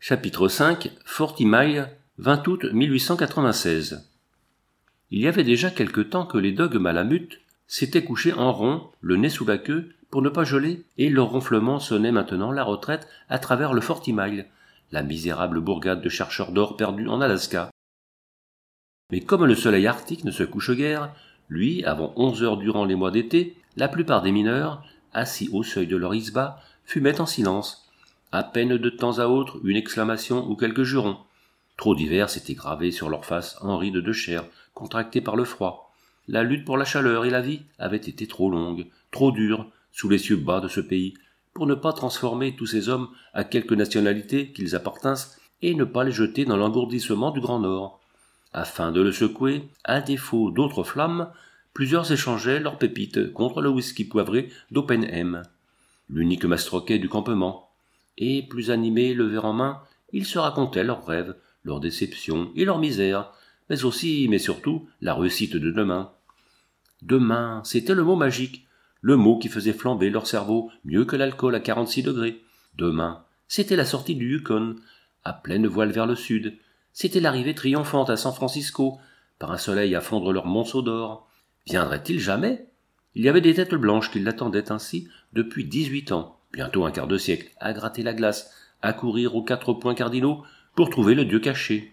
Chapitre 5 Forty Mile, 20 août 1896. Il y avait déjà quelque temps que les dogues malamutes s'étaient couchés en rond, le nez sous la queue, pour ne pas geler, et leur ronflement sonnait maintenant la retraite à travers le Forty Mile, la misérable bourgade de chercheurs d'or perdus en Alaska. Mais comme le soleil arctique ne se couche guère, lui, avant 11 heures durant les mois d'été, la plupart des mineurs, assis au seuil de leur isba, fumaient en silence. À peine de temps à autre une exclamation ou quelques jurons. Trop divers s'étaient gravés sur leurs faces en rides de chair, contractées par le froid. La lutte pour la chaleur et la vie avait été trop longue, trop dure, sous les cieux bas de ce pays, pour ne pas transformer tous ces hommes à quelque nationalité qu'ils appartinssent et ne pas les jeter dans l'engourdissement du Grand Nord. Afin de le secouer, à défaut d'autres flammes, plusieurs échangeaient leurs pépites contre le whisky poivré d'Oppenheim, l'unique mastroquet du campement. Et, plus animés, le verre en main, ils se racontaient leurs rêves, leurs déceptions et leurs misères, mais aussi, mais surtout, la réussite de demain. Demain, c'était le mot magique, le mot qui faisait flamber leur cerveau mieux que l'alcool à 46 degrés. Demain, c'était la sortie du Yukon, à pleine voile vers le sud. C'était l'arrivée triomphante à San Francisco, par un soleil à fondre leur monceau d'or. Viendrait-il jamais? Il y avait des têtes blanches qui l'attendaient ainsi depuis 18 ans. Bientôt un quart de siècle, à gratter la glace, à courir aux 4 points cardinaux pour trouver le dieu caché.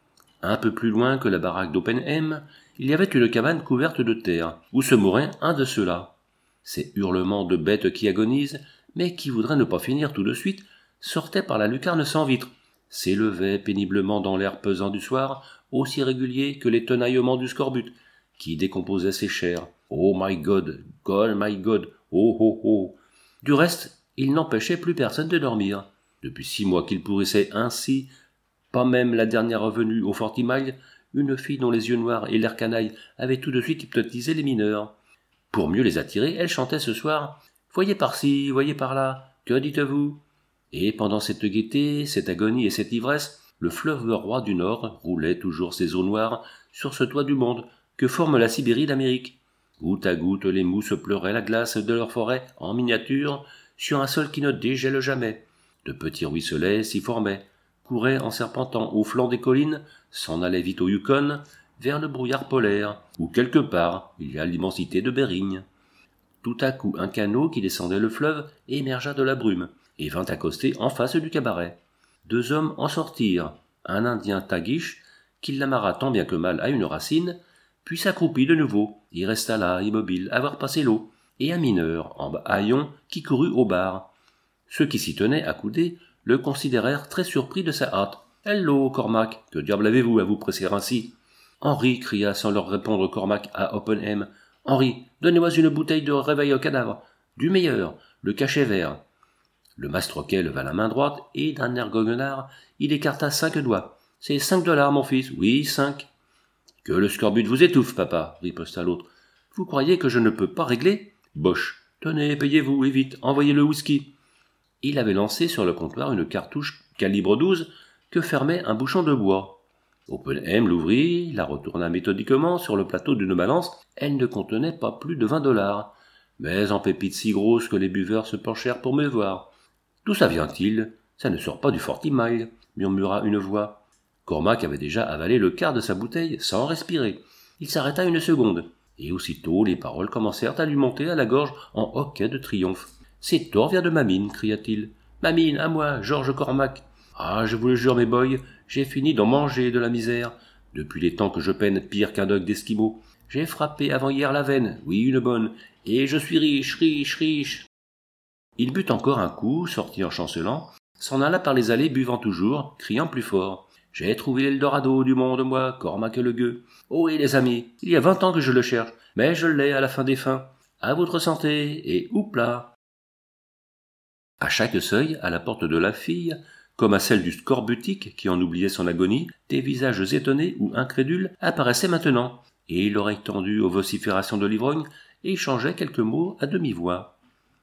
Un peu plus loin que la baraque d'Oppenheim, il y avait une cabane couverte de terre, où se mourait un de ceux-là. Ces hurlements de bêtes qui agonisent, mais qui voudraient ne pas finir tout de suite, sortaient par la lucarne sans vitre, s'élevaient péniblement dans l'air pesant du soir, aussi réguliers que les tenaillements du scorbut, qui décomposait ses chairs. Oh my God, my God, oh oh oh. Du reste, il n'empêchait plus personne de dormir. Depuis 6 mois qu'il pourrissait ainsi, pas même la dernière revenue au Forty Mile, une fille dont les yeux noirs et l'air canaille avaient tout de suite hypnotisé les mineurs. Pour mieux les attirer, elle chantait ce soir « Voyez par-ci, voyez par-là, que dites-vous » Et pendant cette gaieté, cette agonie et cette ivresse, le fleuve roi du Nord roulait toujours ses eaux noires sur ce toit du monde que forme la Sibérie d'Amérique. Goutte à goutte, les mousses pleuraient la glace de leur forêt en miniature sur un sol qui ne dégèle jamais. De petits ruisselets s'y formaient, couraient en serpentant au flanc des collines, s'en allaient vite au Yukon, vers le brouillard polaire, où quelque part il y a l'immensité de Bering. Tout à coup un canot qui descendait le fleuve émergea de la brume, et vint accoster en face du cabaret. 2 hommes en sortirent, un Indien tagish, qui l'amarra tant bien que mal à une racine, puis s'accroupit de nouveau, et resta là, immobile, à voir passer l'eau, et un mineur, en haillons, qui courut au bar. Ceux qui s'y tenaient, accoudés, le considérèrent très surpris de sa hâte. « Hello, Cormac, que diable avez-vous à vous presser ainsi ?» « Henri, cria sans leur répondre Cormac à Oppenheim. « Henri, donnez-moi une bouteille de réveil au cadavre, du meilleur, le cachet vert. » Le mastroquet leva la main droite, et d'un air goguenard, il écarta 5 doigts. « C'est $5, mon fils, oui, 5. »« Que le scorbut vous étouffe, papa, riposta l'autre. Vous croyez que je ne peux pas régler ? Boche. Tenez, payez-vous, et vite, envoyez le whisky. » Il avait lancé sur le comptoir une cartouche calibre 12 que fermait un bouchon de bois. Oppenheim l'ouvrit, la retourna méthodiquement sur le plateau d'une balance. Elle ne contenait pas plus de $20, mais en pépites si grosses que les buveurs se penchèrent pour me voir. « D'où ça vient-il ? Ça ne sort pas du Forty Mile, » murmura une voix. Cormac avait déjà avalé le quart de sa bouteille sans respirer. Il s'arrêta une seconde, et aussitôt les paroles commencèrent à lui monter à la gorge en hoquet de triomphe. « C'est or vient de ma mine, cria-t-il. « Ma mine, à moi, George Cormac. Ah, je vous le jure, mes boys, j'ai fini d'en manger de la misère. Depuis les temps que je peine pire qu'un dog d'Esquimau. J'ai frappé avant-hier la veine, oui, une bonne, et je suis riche, riche, riche. » Il but encore un coup, sortit en chancelant, s'en alla par les allées buvant toujours, criant plus fort. « J'ai trouvé l'Eldorado du monde, moi, Cormac le gueux. Oh oui, les amis, il y a 20 ans que je le cherche, mais je l'ai à la fin des fins. À votre santé, et houpla !» À chaque seuil, à la porte de la fille, comme à celle du scorbutique qui en oubliait son agonie, des visages étonnés ou incrédules apparaissaient maintenant, et l'oreille tendue aux vociférations de l'ivrogne échangeait quelques mots à demi-voix.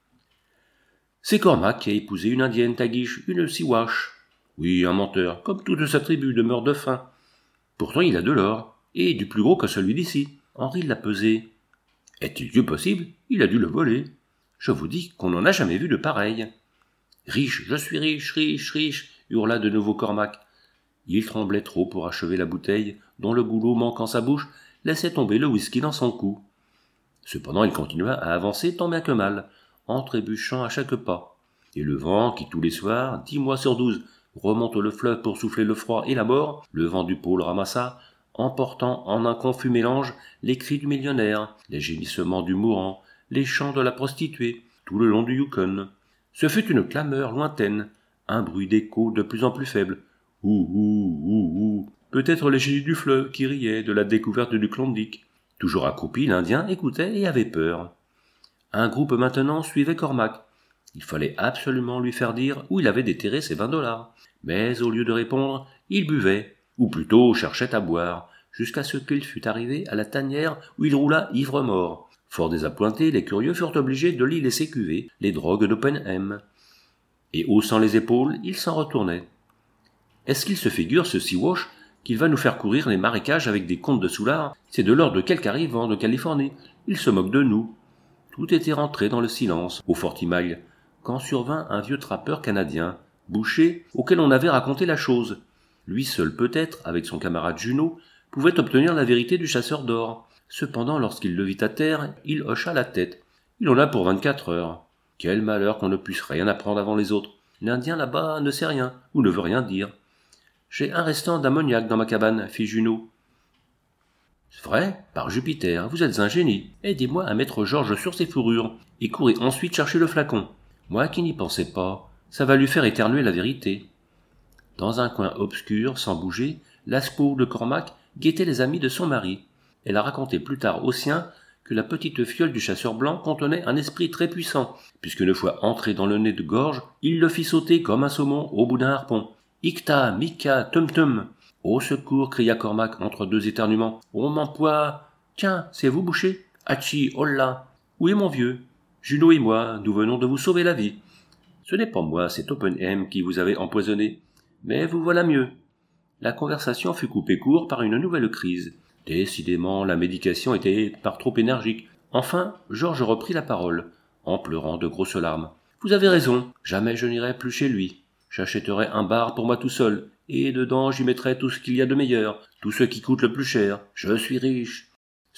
« C'est Cormac qui a épousé une indienne tagish, une Siwash. Oui, un menteur, comme toute sa tribu de meurt de faim. Pourtant il a de l'or, et du plus gros que celui d'ici. Henri l'a pesé. Est-il Dieu possible ? Il a dû le voler. Je vous dis qu'on n'en a jamais vu de pareil. Riche, je suis riche, riche, riche, hurla de nouveau Cormac. Il tremblait trop pour achever la bouteille, dont le goulot manquant sa bouche, laissait tomber le whisky dans son cou. Cependant il continua à avancer tant bien que mal, en trébuchant à chaque pas. Et le vent, qui tous les soirs, 10 mois sur 12, remonte le fleuve pour souffler le froid et la mort, le vent du pôle ramassa, emportant en un confus mélange les cris du millionnaire, les gémissements du mourant, les chants de la prostituée, tout le long du Yukon. Ce fut une clameur lointaine, un bruit d'écho de plus en plus faible. Ouh, ouh, ouh, ouh. Peut-être les génies du fleuve qui riaient de la découverte du Klondike. Toujours accroupi, l'Indien écoutait et avait peur. Un groupe maintenant suivait Cormac. Il fallait absolument lui faire dire où il avait déterré ses $20. Mais au lieu de répondre, il buvait, ou plutôt cherchait à boire, jusqu'à ce qu'il fût arrivé à la tanière où il roula ivre-mort. Fort désappointés, les curieux furent obligés de l'y laisser cuver les drogues d'Oppenheim. Et haussant les épaules, il s'en retournait. Est-ce qu'il se figure, ce Siwash, qu'il va nous faire courir les marécages avec des contes de soulards? C'est de l'ordre de quelque arrivant de Californie. Il se moque de nous. Tout était rentré dans le silence, au Forty-Mile, quand survint un vieux trappeur canadien, Boucher, auquel on avait raconté la chose. Lui seul peut-être, avec son camarade Junot, pouvait obtenir la vérité du chasseur d'or. Cependant, lorsqu'il le vit à terre, il hocha la tête. Il en a pour 24 heures. Quel malheur qu'on ne puisse rien apprendre avant les autres. L'Indien là-bas ne sait rien, ou ne veut rien dire. J'ai un restant d'ammoniac dans ma cabane, fit Junot. C'est vrai, par Jupiter, vous êtes un génie. Aidez-moi à mettre Georges sur ses fourrures, et courez ensuite chercher le flacon. Moi qui n'y pensais pas, ça va lui faire éternuer la vérité. Dans un coin obscur, sans bouger, Lascaux de Cormac guettait les amis de son mari. Elle a raconté plus tard aux siens que la petite fiole du chasseur blanc contenait un esprit très puissant, puisqu'une fois entré dans le nez de gorge, il le fit sauter comme un saumon au bout d'un harpon. « Icta, Mika, tum-tum !»« Au secours !» cria Cormac entre deux éternuements. « On m'emploie... Tiens, c'est vous, Boucher ? Hachi, holla !»« Où est mon vieux ? Junot et moi, nous venons de vous sauver la vie. »« Ce n'est pas moi, c'est Oppenheim qui vous avait empoisonné. Mais vous voilà mieux. » La conversation fut coupée court par une nouvelle crise. Décidément, la médication était par trop énergique. Enfin, Georges reprit la parole, en pleurant de grosses larmes. « Vous avez raison, jamais je n'irai plus chez lui. J'achèterai un bar pour moi tout seul, et dedans j'y mettrai tout ce qu'il y a de meilleur, tout ce qui coûte le plus cher. Je suis riche. »« Sûr ?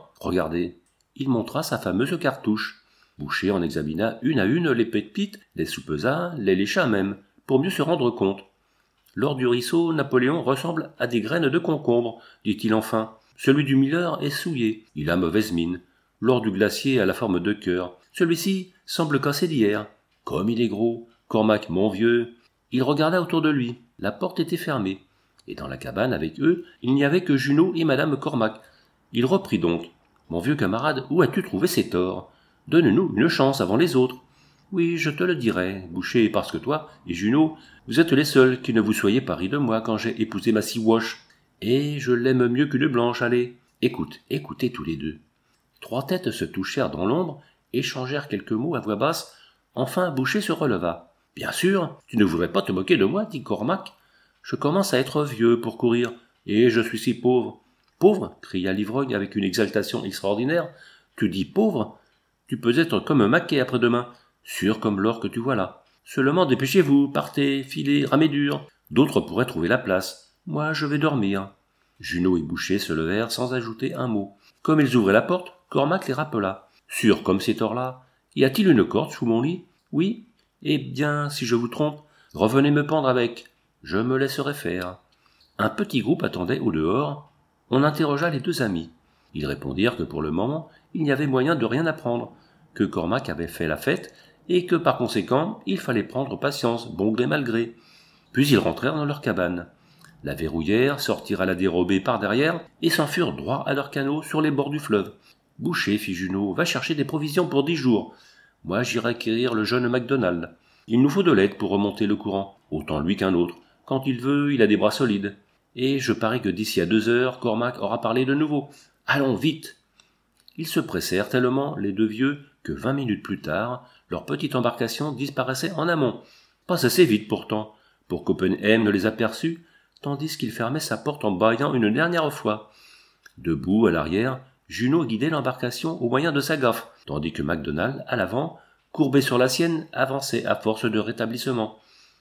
Regardez. » Il montra sa fameuse cartouche. Boucher en examina une à une les pépites, les soupesa, les lécha même, pour mieux se rendre compte. « Lors du ruisseau, Napoléon ressemble à des graines de concombre, dit-il enfin. Celui du Miller est souillé, il a mauvaise mine. Lors du glacier a la forme de cœur. Celui-ci semble cassé d'hier. Comme il est gros, Cormac, mon vieux. » Il regarda autour de lui. La porte était fermée. Et dans la cabane avec eux, il n'y avait que Junot et madame Cormac. Il reprit donc. « Mon vieux camarade, où as-tu trouvé ces torts ? Donne-nous une chance avant les autres. » « Oui, je te le dirai, Boucher, parce que toi et Junot, vous êtes les seuls qui ne vous soyez pas ri de moi quand j'ai épousé ma Siwash. Et je l'aime mieux qu'une blanche, allez. Écoutez tous les deux. » Trois têtes se touchèrent dans l'ombre, échangèrent quelques mots à voix basse. Enfin, Boucher se releva. « Bien sûr, tu ne voudrais pas te moquer de moi, dit Cormac. Je commence à être vieux pour courir, et je suis si pauvre. »« Pauvre » cria l'ivrogne avec une exaltation extraordinaire. « Tu dis pauvre ? Tu peux être comme un maquet après-demain. Sûr comme l'or que tu vois là. Seulement dépêchez-vous, partez, filez, ramez dur. D'autres pourraient trouver la place. Moi, je vais dormir. » Junot et Boucher se levèrent sans ajouter un mot. Comme ils ouvraient la porte, Cormac les rappela. « Sûr comme ces torts-là. Y a-t-il une corde sous mon lit ? Oui ? Eh bien, si je vous trompe, revenez me pendre avec. Je me laisserai faire. » Un petit groupe attendait au dehors. On interrogea les deux amis. Ils répondirent que pour le moment, il n'y avait moyen de rien apprendre, que Cormac avait fait la fête, et que par conséquent, il fallait prendre patience, bon gré mal gré. Puis ils rentrèrent dans leur cabane. La verrouillèrent, sortirent à la dérobée par derrière, et s'en furent droit à leur canot sur les bords du fleuve. « Boucher, fit Junot, va chercher des provisions pour 10 jours. Moi, j'irai quérir le jeune MacDonald. Il nous faut de l'aide pour remonter le courant, autant lui qu'un autre. Quand il veut, il a des bras solides. Et je parie que d'ici à 2 heures, Cormac aura parlé de nouveau. Allons, vite !» Ils se pressèrent tellement, les deux vieux, que 20 minutes plus tard, leur petite embarcation disparaissait en amont. Pas assez vite pourtant, pour qu'Oppenheim ne les aperçût, tandis qu'il fermait sa porte en bâillant une dernière fois. Debout, à l'arrière, Junot guidait l'embarcation au moyen de sa gaffe, tandis que MacDonald, à l'avant, courbé sur la sienne, avançait à force de rétablissement.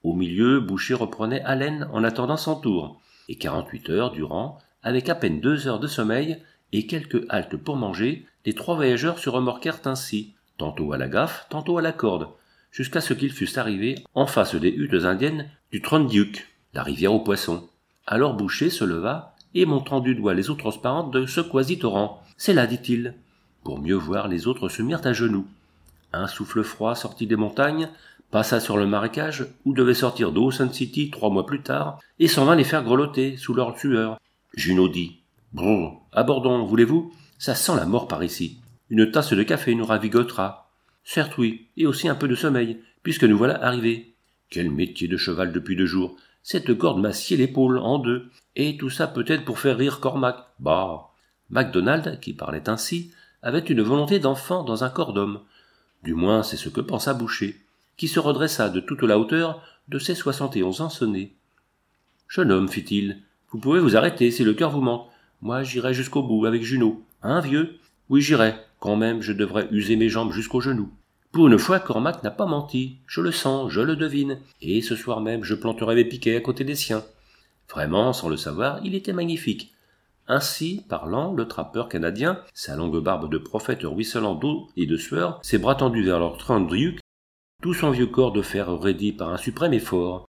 Au milieu, Boucher reprenait haleine en attendant son tour, et 48 heures durant, avec à peine 2 heures de sommeil et quelques haltes pour manger, les 3 voyageurs se remorquèrent ainsi, tantôt à la gaffe, tantôt à la corde, jusqu'à ce qu'ils fussent arrivés en face des huttes indiennes du Trondheim, la rivière aux poissons. Alors Boucher se leva et, montrant du doigt les eaux transparentes de ce quasi-torrent, « C'est là, dit-il. » Pour mieux voir, les autres se mirent à genoux. Un souffle froid sortit des montagnes, passa sur le marécage où devait sortir Dawson City 3 mois plus tard, et s'en vint les faire grelotter sous leur sueur. Junot dit « Brrr, abordons, voulez-vous ? Ça sent la mort par ici. Une tasse de café nous ravigotera. »« Certes oui, et aussi un peu de sommeil, puisque nous voilà arrivés. »« Quel métier de cheval depuis 2 jours. Cette corde m'a scié l'épaule en 2, et tout ça peut-être pour faire rire Cormac. Bah !» MacDonald, qui parlait ainsi, avait une volonté d'enfant dans un corps d'homme. Du moins, c'est ce que pensa Boucher, qui se redressa de toute la hauteur de ses 71 ans sonnés. « Jeune homme, fit-il, vous pouvez vous arrêter si le cœur vous manque. Moi, j'irai jusqu'au bout avec Junot. Hein, vieux ? Oui, j'irai. Quand même, je devrais user mes jambes jusqu'aux genoux. Pour une fois, Cormac n'a pas menti. Je le sens, je le devine. Et ce soir même, je planterai mes piquets à côté des siens. » Vraiment, sans le savoir, il était magnifique. Ainsi, parlant, le trappeur canadien, sa longue barbe de prophète ruisselant d'eau et de sueur, ses bras tendus vers leur Trondheim, tout son vieux corps de fer raidi par un suprême effort.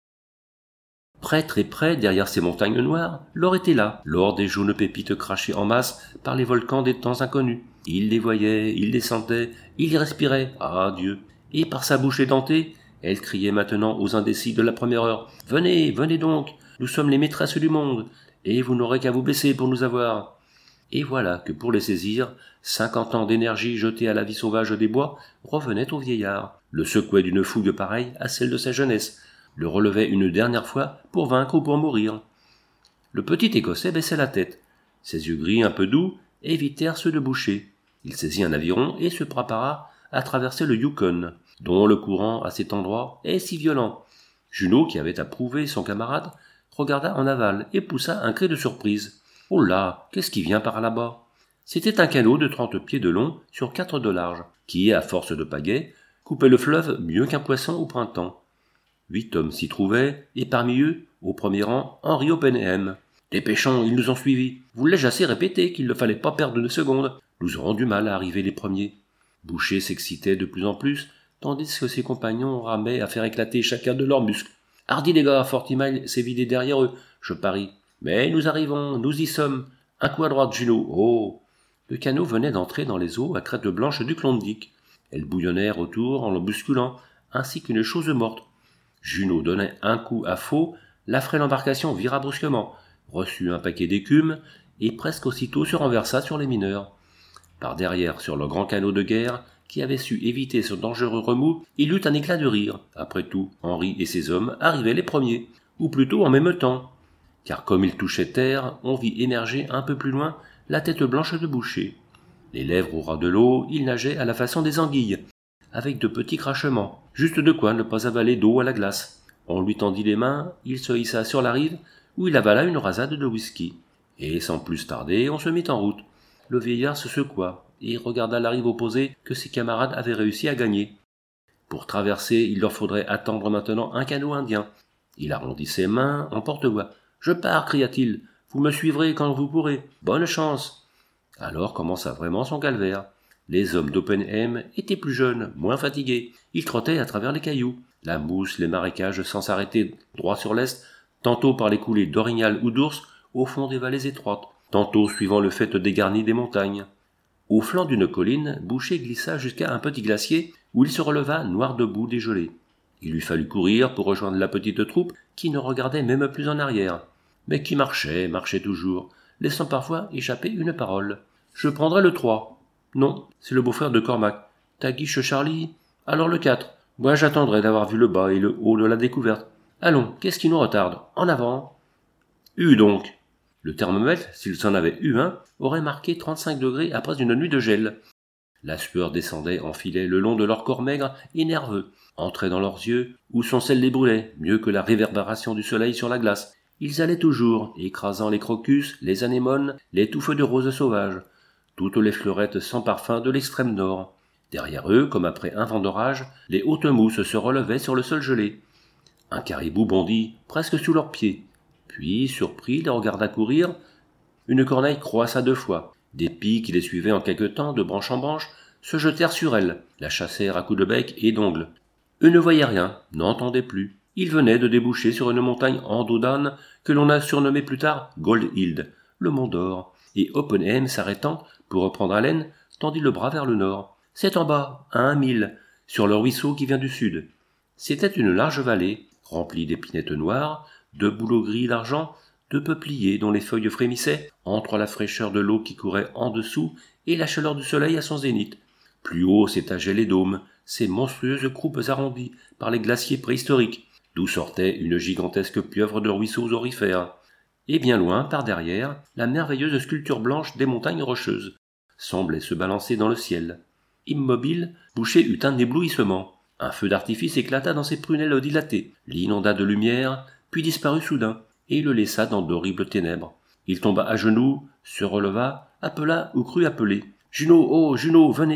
Près, très près, derrière ces montagnes noires, l'or était là, l'or des jaunes pépites crachées en masse par les volcans des temps inconnus. Il les voyait, il les sentait, il les respirait, ah Dieu. Et par sa bouche édentée, elle criait maintenant aux indécis de la première heure, « Venez, venez donc, nous sommes les maîtresses du monde, et vous n'aurez qu'à vous baisser pour nous avoir. » Et voilà que pour les saisir, 50 ans d'énergie jetée à la vie sauvage des bois revenaient au vieillard, le secouaient d'une fougue pareille à celle de sa jeunesse, le relevait une dernière fois pour vaincre ou pour mourir. Le petit Écossais baissait la tête. Ses yeux gris un peu doux évitèrent ceux de Boucher. Il saisit un aviron et se prépara à traverser le Yukon, dont le courant à cet endroit est si violent. Junot, qui avait approuvé son camarade, regarda en aval et poussa un cri de surprise. « Oh là, qu'est-ce qui vient par là-bas ?» C'était un canot de 30 pieds de long sur 4 de large, qui, à force de pagaie, coupait le fleuve mieux qu'un poisson au printemps. 8 hommes s'y trouvaient, et parmi eux, au premier rang, Henry Oppenheim. « Dépêchons, ils nous ont suivis. Vous l'ai-je assez répété qu'il ne fallait pas perdre une seconde. Nous aurons du mal à arriver les premiers. » Boucher s'excitait de plus en plus, tandis que ses compagnons ramaient à faire éclater chacun de leurs muscles. « Hardi les gars, Forty-Mile s'est vidé derrière eux, je parie. Mais nous arrivons, nous y sommes. Un coup à droite, Junot. Oh !» Le canot venait d'entrer dans les eaux à crête blanche du Klondike. Elles bouillonnèrent autour en le bousculant, ainsi qu'une chose morte. Junot donnait un coup à faux, la frêle embarcation vira brusquement, reçut un paquet d'écume, et presque aussitôt se renversa sur les mineurs. Par derrière, sur le grand canot de guerre, qui avait su éviter ce dangereux remous, il eut un éclat de rire. Après tout, Henry et ses hommes arrivaient les premiers, ou plutôt en même temps. Car comme ils touchaient terre, on vit émerger un peu plus loin la tête blanche de Boucher. Les lèvres au ras de l'eau, il nageait à la façon des anguilles, avec de petits crachements, juste de quoi ne pas avaler d'eau à la glace. On lui tendit les mains, il se hissa sur la rive, où il avala une rasade de whisky. Et sans plus tarder, on se mit en route. Le vieillard se secoua, et regarda la rive opposée que ses camarades avaient réussi à gagner. Pour traverser, il leur faudrait attendre maintenant un canot indien. Il arrondit ses mains en porte-voix. « Je pars, cria-t-il. Vous me suivrez quand vous pourrez. Bonne chance. » Alors commença vraiment son calvaire. Les hommes d'Oppenheim étaient plus jeunes, moins fatigués. Ils trottaient à travers les cailloux, la mousse, les marécages sans s'arrêter droit sur l'est, tantôt par les coulées d'orignal ou d'ours au fond des vallées étroites, tantôt suivant le faîte dégarni des montagnes. Au flanc d'une colline, Boucher glissa jusqu'à un petit glacier où il se releva noir debout dégelé. Il lui fallut courir pour rejoindre la petite troupe qui ne regardait même plus en arrière, mais qui marchait toujours, laissant parfois échapper une parole. « Je prendrai le 3. »« Non, c'est le beau-frère de Cormac. »« Ta guiche, Charlie ? » ?»« Alors le 4. Moi j'attendrai d'avoir vu le bas et le haut de la découverte. Allons, qu'est-ce qui nous retarde ? En avant !» Donc. Le thermomètre, s'il s'en avait eu un, aurait marqué 35 degrés après une nuit de gel. La sueur descendait en filet le long de leur corps maigre et nerveux, entrait dans leurs yeux, où son sel les brûlait, mieux que la réverbération du soleil sur la glace. Ils allaient toujours, écrasant les crocus, les anémones, les touffes de roses sauvages, toutes les fleurettes sans parfum de l'extrême nord. Derrière eux, comme après un vent d'orage, les hautes mousses se relevaient sur le sol gelé. Un caribou bondit presque sous leurs pieds, puis, surpris, les regarda courir. Une corneille croissa 2 fois. Des pies qui les suivaient en quelque temps, de branche en branche, se jetèrent sur elle, la chassèrent à coups de bec et d'ongles. Eux ne voyaient rien, n'entendaient plus. Ils venaient de déboucher sur une montagne en dos d'âne que l'on a surnommée plus tard Gold Hill, le Mont d'Or, et Oppenheim, s'arrêtant pour reprendre haleine, tendit le bras vers le nord. C'est en bas, à 1 mille, sur le ruisseau qui vient du sud. C'était une large vallée, remplie d'épinettes noires, de bouleaux gris d'argent, de peupliers dont les feuilles frémissaient entre la fraîcheur de l'eau qui courait en dessous et la chaleur du soleil à son zénith. Plus haut s'étageaient les dômes, ces monstrueuses croupes arrondies par les glaciers préhistoriques, d'où sortait une gigantesque pieuvre de ruisseaux aurifères. Et bien loin, par derrière, la merveilleuse sculpture blanche des montagnes rocheuses semblait se balancer dans le ciel. Immobile, Boucher eut un éblouissement. Un feu d'artifice éclata dans ses prunelles dilatées, l'inonda de lumière, puis disparut soudain, et le laissa dans d'horribles ténèbres. Il tomba à genoux, se releva, appela ou crut appeler. « Junot, oh, Junot, venez !»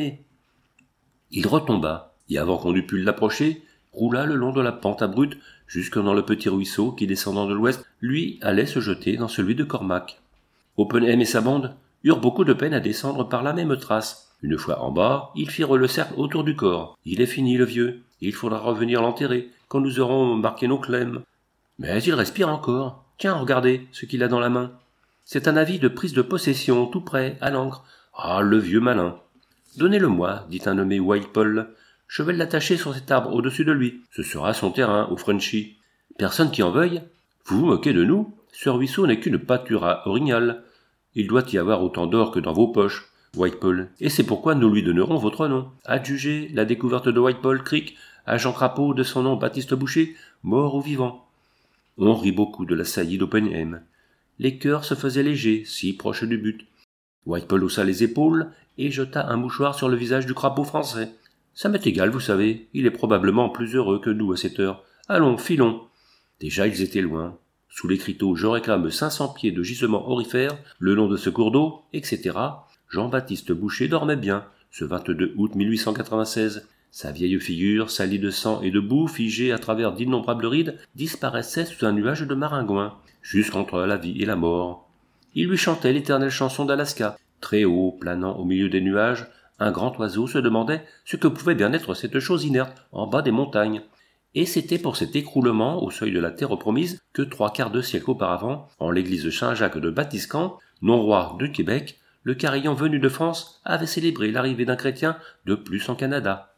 Il retomba, et avant qu'on eût pu l'approcher, roula le long de la pente abrupte jusque dans le petit ruisseau qui, descendant de l'ouest, lui allait se jeter dans celui de Cormac. Oppenheim et sa bande eurent beaucoup de peine à descendre par la même trace. Une fois en bas, ils firent le cercle autour du corps. « Il est fini, le vieux. Il faudra revenir l'enterrer quand nous aurons marqué nos clèmes. » Mais il respire encore. Tiens, regardez ce qu'il a dans la main. C'est un avis de prise de possession, tout prêt, à l'encre. Ah, le vieux malin. Donnez-le-moi, dit un nommé Whitepole. Je vais l'attacher sur cet arbre au-dessus de lui. Ce sera son terrain, au Frenchy. Personne qui en veuille. Vous vous moquez de nous? Ce ruisseau n'est qu'une pâture à orignal. Il doit y avoir autant d'or que dans vos poches, Whitepole, et c'est pourquoi nous lui donnerons votre nom. Adjugez la découverte de Whitepole Creek à Jean Crapaud de son nom Baptiste Boucher, mort ou vivant. On rit beaucoup de la saillie d'Oppenheim. Les cœurs se faisaient légers, si proches du but. Whitepole haussa les épaules et jeta un mouchoir sur le visage du crapaud français. Ça m'est égal, vous savez, il est probablement plus heureux que nous à cette heure. Allons, filons. Déjà ils étaient loin. Sous l'écriteau « Je réclame 500 pieds de gisement aurifère, le long de ce cours d'eau, etc. » Jean-Baptiste Boucher dormait bien, ce 22 août 1896. Sa vieille figure, salie de sang et de boue, figée à travers d'innombrables rides, disparaissait sous un nuage de maringouin, jusqu'entre la vie et la mort. Il lui chantait l'éternelle chanson d'Alaska. Très haut, planant au milieu des nuages, un grand oiseau se demandait ce que pouvait bien être cette chose inerte en bas des montagnes. Et c'était pour cet écroulement au seuil de la terre promise que 3/4 de siècle auparavant, en l'église Saint-Jacques de Batiscan, non-roi de Québec, le carillon venu de France avait célébré l'arrivée d'un chrétien de plus en Canada.